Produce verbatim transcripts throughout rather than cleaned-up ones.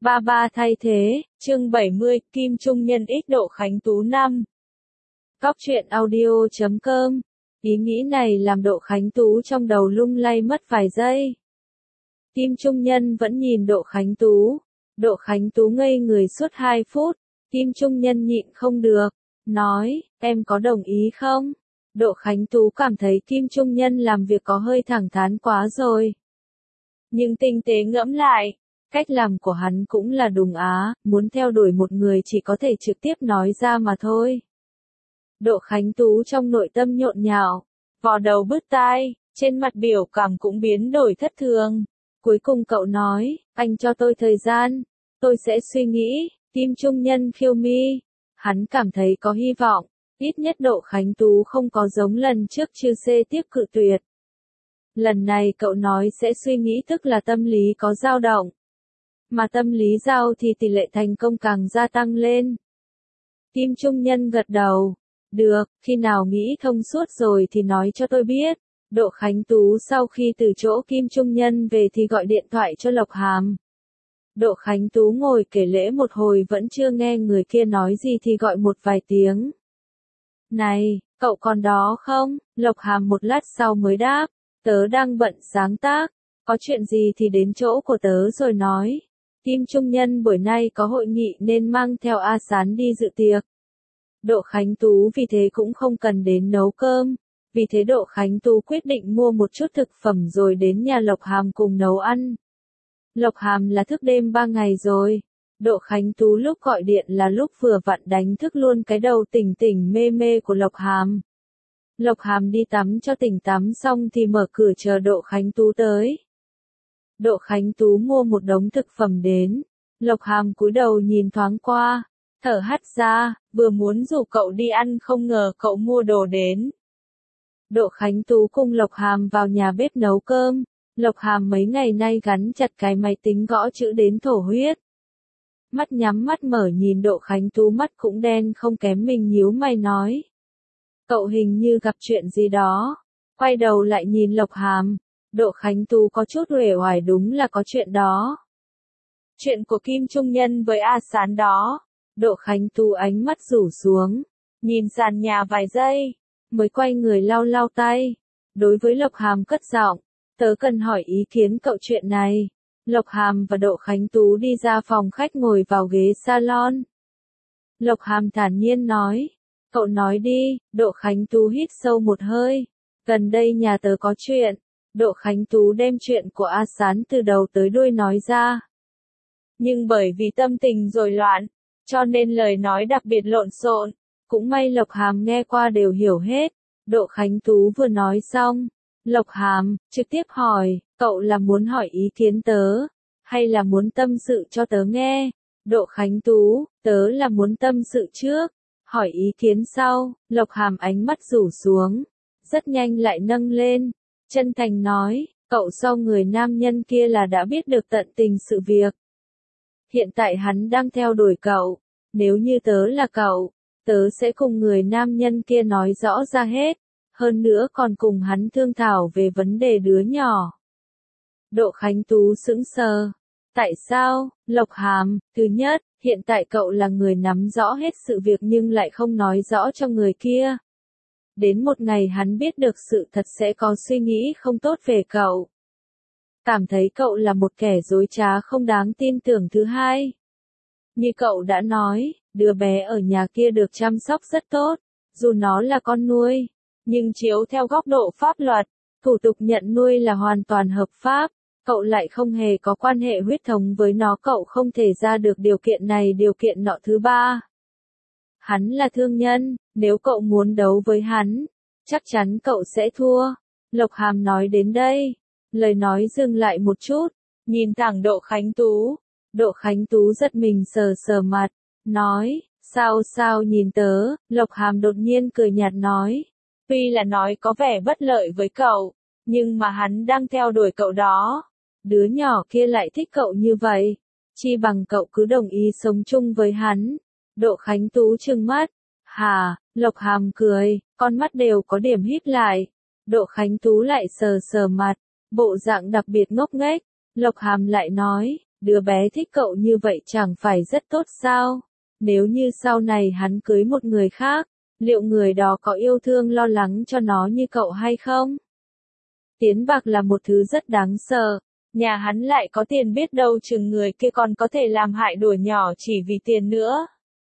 Ba ba thay thế, chương bảy mươi, Kim Trung Nhân ích Độ Khánh Tú năm. Góc truyện audio chấm com. Ý nghĩ này làm Độ Khánh Tú trong đầu lung lay mất vài giây. Kim Trung Nhân vẫn nhìn Độ Khánh Tú. Độ Khánh Tú ngây người suốt hai phút. Kim Trung Nhân nhịn không được, nói, em có đồng ý không? Độ Khánh Tú cảm thấy Kim Trung Nhân làm việc có hơi thẳng thắn quá rồi. Nhưng tinh tế ngẫm lại, cách làm của hắn cũng là đúng á, muốn theo đuổi một người chỉ có thể trực tiếp nói ra mà thôi. Độ Khánh Tú trong nội tâm nhộn nhạo, vò đầu bứt tai, trên mặt biểu cảm cũng biến đổi thất thường. Cuối cùng cậu nói, anh cho tôi thời gian, tôi sẽ suy nghĩ. Kim Trung Nhân khiêu mi, hắn cảm thấy có hy vọng, ít nhất Độ Khánh Tú không có giống lần trước chư xê tiếp cự tuyệt. Lần này cậu nói sẽ suy nghĩ tức là tâm lý có dao động. Mà tâm lý dao thì tỷ lệ thành công càng gia tăng lên. Kim Trung Nhân gật đầu. Được, khi nào nghĩ thông suốt rồi thì nói cho tôi biết. Độ Khánh Tú sau khi từ chỗ Kim Trung Nhân về thì gọi điện thoại cho Lộc Hàm. Độ Khánh Tú ngồi kể lễ một hồi vẫn chưa nghe người kia nói gì thì gọi một vài tiếng. Này, cậu còn đó không? Lộc Hàm một lát sau mới đáp. Tớ đang bận sáng tác. Có chuyện gì thì đến chỗ của tớ rồi nói. Kim Trung Nhân buổi nay có hội nghị nên mang theo A Sán đi dự tiệc. Độ Khánh Tú vì thế cũng không cần đến nấu cơm. Vì thế Độ Khánh Tú quyết định mua một chút thực phẩm rồi đến nhà Lộc Hàm cùng nấu ăn. Lộc Hàm là thức đêm ba ngày rồi. Độ Khánh Tú lúc gọi điện là lúc vừa vặn đánh thức luôn cái đầu tỉnh tỉnh mê mê của Lộc Hàm. Lộc Hàm đi tắm cho tỉnh tắm xong thì mở cửa chờ Độ Khánh Tú tới. Độ Khánh Tú mua một đống thực phẩm đến. Lộc Hàm cúi đầu nhìn thoáng qua, thở hắt ra, vừa muốn rủ cậu đi ăn không ngờ cậu mua đồ đến. Độ Khánh Tú cùng Lộc Hàm vào nhà bếp nấu cơm. Lộc Hàm mấy ngày nay gắn chặt cái máy tính gõ chữ đến thổ huyết. Mắt nhắm mắt mở nhìn Độ Khánh Tú mắt cũng đen không kém mình nhíu mày nói. Cậu hình như gặp chuyện gì đó. Quay đầu lại nhìn Lộc Hàm. Độ Khánh Tú có chút uể oải đúng là có chuyện đó. Chuyện của Kim Trung Nhân với A Sán đó. Độ Khánh Tú ánh mắt rủ xuống. Nhìn sàn nhà vài giây. Mới quay người lau lau tay. Đối với Lộc Hàm cất giọng. Tớ cần hỏi ý kiến cậu chuyện này. Lộc Hàm và Độ Khánh Tú đi ra phòng khách ngồi vào ghế salon. Lộc Hàm thản nhiên nói. Cậu nói đi. Độ Khánh Tú hít sâu một hơi. Gần đây nhà tớ có chuyện. Độ Khánh Tú đem chuyện của A Sán từ đầu tới đuôi nói ra. Nhưng bởi vì tâm tình rối loạn, cho nên lời nói đặc biệt lộn xộn. Cũng may Lộc Hàm nghe qua đều hiểu hết. Độ Khánh Tú vừa nói xong. Lộc Hàm trực tiếp hỏi, cậu là muốn hỏi ý kiến tớ, hay là muốn tâm sự cho tớ nghe? Độ Khánh Tú, tớ là muốn tâm sự trước, hỏi ý kiến sau. Lộc Hàm ánh mắt rủ xuống, rất nhanh lại nâng lên, chân thành nói, cậu sau người nam nhân kia là đã biết được tận tình sự việc. Hiện tại hắn đang theo đuổi cậu, nếu như tớ là cậu, tớ sẽ cùng người nam nhân kia nói rõ ra hết. Hơn nữa còn cùng hắn thương thảo về vấn đề đứa nhỏ. Độ Khánh Tú sững sờ. Tại sao? Lộc Hàm, thứ nhất, hiện tại cậu là người nắm rõ hết sự việc nhưng lại không nói rõ cho người kia. Đến một ngày hắn biết được sự thật sẽ có suy nghĩ không tốt về cậu. Cảm thấy cậu là một kẻ dối trá không đáng tin tưởng. Thứ hai. Như cậu đã nói, đứa bé ở nhà kia được chăm sóc rất tốt, dù nó là con nuôi. Nhưng chiếu theo góc độ pháp luật, thủ tục nhận nuôi là hoàn toàn hợp pháp, cậu lại không hề có quan hệ huyết thống với nó, cậu không thể ra được điều kiện này điều kiện nọ. Thứ ba. Hắn là thương nhân, nếu cậu muốn đấu với hắn, chắc chắn cậu sẽ thua. Lộc Hàm nói đến đây, lời nói dừng lại một chút, nhìn thẳng Độ Khánh Tú. Độ Khánh Tú giật mình sờ sờ mặt, nói, sao sao nhìn tớ? Lộc Hàm đột nhiên cười nhạt nói. Tuy là nói có vẻ bất lợi với cậu, nhưng mà hắn đang theo đuổi cậu đó. Đứa nhỏ kia lại thích cậu như vậy. Chi bằng cậu cứ đồng ý sống chung với hắn. Độ Khánh Tú trừng mắt. Hà, Lộc Hàm cười, con mắt đều có điểm híp lại. Độ Khánh Tú lại sờ sờ mặt, bộ dạng đặc biệt ngốc nghếch. Lộc Hàm lại nói, đứa bé thích cậu như vậy chẳng phải rất tốt sao? Nếu như sau này hắn cưới một người khác, liệu người đó có yêu thương lo lắng cho nó như cậu hay không? Tiền bạc là một thứ rất đáng sợ, nhà hắn lại có tiền biết đâu chừng người kia còn có thể làm hại đùa nhỏ chỉ vì tiền nữa.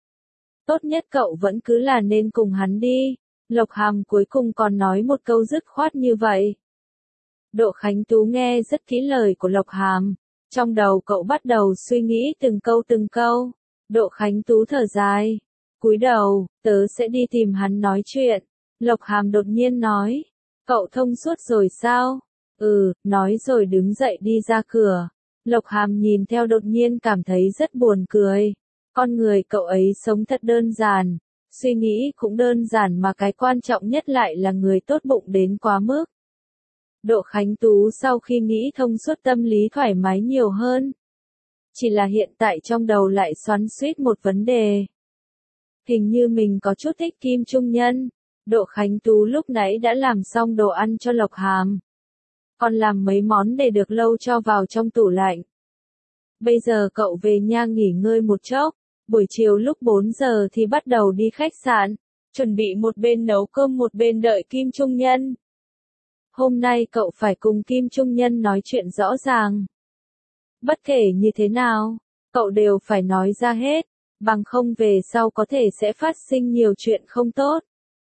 Tốt nhất cậu vẫn cứ là nên cùng hắn đi. Lộc Hàm cuối cùng còn nói một câu dứt khoát như vậy. Độ Khánh Tú nghe rất kỹ lời của Lộc Hàm, trong đầu cậu bắt đầu suy nghĩ từng câu từng câu. Độ Khánh Tú thở dài, cúi đầu, tớ sẽ đi tìm hắn nói chuyện. Lộc Hàm đột nhiên nói, cậu thông suốt rồi sao? Ừ, nói rồi đứng dậy đi ra cửa. Lộc Hàm nhìn theo đột nhiên cảm thấy rất buồn cười. Con người cậu ấy sống thật đơn giản, suy nghĩ cũng đơn giản mà cái quan trọng nhất lại là người tốt bụng đến quá mức. Độ Khánh Tú sau khi nghĩ thông suốt tâm lý thoải mái nhiều hơn. Chỉ là hiện tại trong đầu lại xoắn xuýt một vấn đề. Hình như mình có chút thích Kim Trung Nhân. Độ Khánh Tú lúc nãy đã làm xong đồ ăn cho Lộc Hàm. Còn làm mấy món để được lâu cho vào trong tủ lạnh. Bây giờ cậu về nhà nghỉ ngơi một chốc. Buổi chiều lúc bốn giờ thì bắt đầu đi khách sạn, chuẩn bị một bên nấu cơm một bên đợi Kim Trung Nhân. Hôm nay cậu phải cùng Kim Trung Nhân nói chuyện rõ ràng. Bất kể như thế nào, cậu đều phải nói ra hết, bằng không về sau có thể sẽ phát sinh nhiều chuyện không tốt.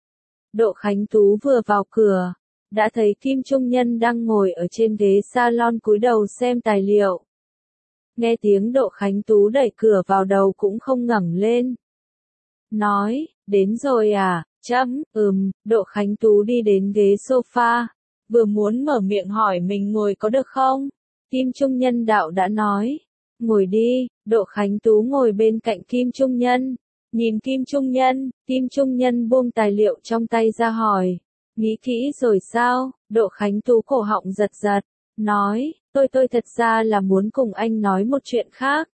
Độ Khánh Tú vừa vào cửa, đã thấy Kim Trung Nhân đang ngồi ở trên ghế salon cúi đầu xem tài liệu. Nghe tiếng Độ Khánh Tú đẩy cửa vào đầu cũng không ngẩng lên. Nói, đến rồi à, chấm, ừm, Độ Khánh Tú đi đến ghế sofa, vừa muốn mở miệng hỏi mình ngồi có được không? Kim Trung Nhân đạo đã nói, ngồi đi. Độ Khánh Tú ngồi bên cạnh Kim Trung Nhân, nhìn Kim Trung Nhân, Kim Trung Nhân buông tài liệu trong tay ra hỏi, nghĩ kỹ rồi sao? Độ Khánh Tú cổ họng giật giật, nói, tôi tôi thật ra là muốn cùng anh nói một chuyện khác.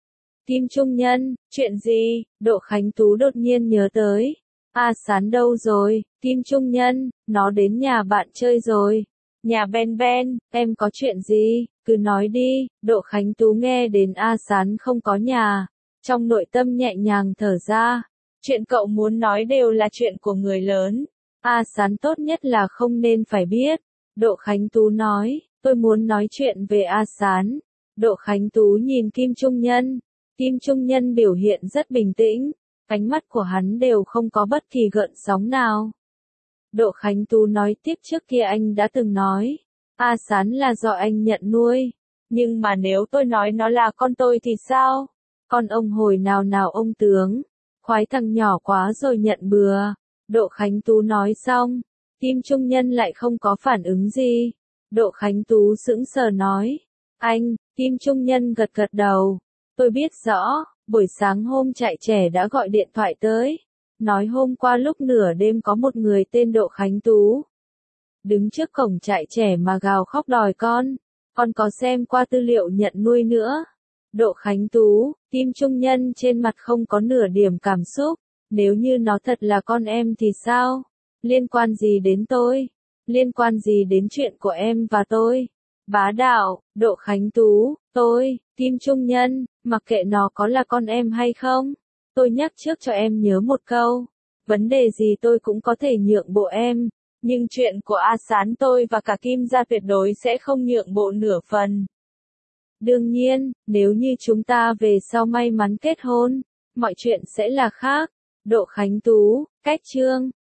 Kim Trung Nhân, chuyện gì? Độ Khánh Tú đột nhiên nhớ tới. A Sán đâu rồi? Kim Trung Nhân, nó đến nhà bạn chơi rồi. Nhà Ben Ben, em có chuyện gì? Cứ nói đi. Độ Khánh Tú nghe đến A Sán không có nhà, trong nội tâm nhẹ nhàng thở ra. Chuyện cậu muốn nói đều là chuyện của người lớn. A Sán tốt nhất là không nên phải biết. Độ Khánh Tú nói, tôi muốn nói chuyện về A Sán. Độ Khánh Tú nhìn Kim Trung Nhân. Kim Trung Nhân biểu hiện rất bình tĩnh, ánh mắt của hắn đều không có bất kỳ gợn sóng nào. Độ Khánh Tú nói tiếp, trước kia anh đã từng nói, A Sán là do anh nhận nuôi. Nhưng mà nếu tôi nói nó là con tôi thì sao? Con ông hồi nào nào ông tướng, khoái thằng nhỏ quá rồi nhận bừa. Độ Khánh Tú nói xong, Kim Trung Nhân lại không có phản ứng gì. Độ Khánh Tú sững sờ nói, anh. Kim Trung Nhân gật gật đầu. Tôi biết rõ, buổi sáng hôm trại trẻ đã gọi điện thoại tới. Nói hôm qua lúc nửa đêm có một người tên Độ Khánh Tú đứng trước cổng trại trẻ mà gào khóc đòi con. Con có xem qua tư liệu nhận nuôi nữa. Độ Khánh Tú, Kim Trung Nhân trên mặt không có nửa điểm cảm xúc. Nếu như nó thật là con em thì sao? Liên quan gì đến tôi? Liên quan gì đến chuyện của em và tôi? Bá đạo. Độ Khánh Tú, tôi, Kim Trung Nhân, mặc kệ nó có là con em hay không. Tôi nhắc trước cho em nhớ một câu. Vấn đề gì tôi cũng có thể nhượng bộ em. Nhưng chuyện của A Sán tôi và cả Kim gia tuyệt đối sẽ không nhượng bộ nửa phần. Đương nhiên, nếu như chúng ta về sau may mắn kết hôn, mọi chuyện sẽ là khác. Độ Khánh Tú, cách chương.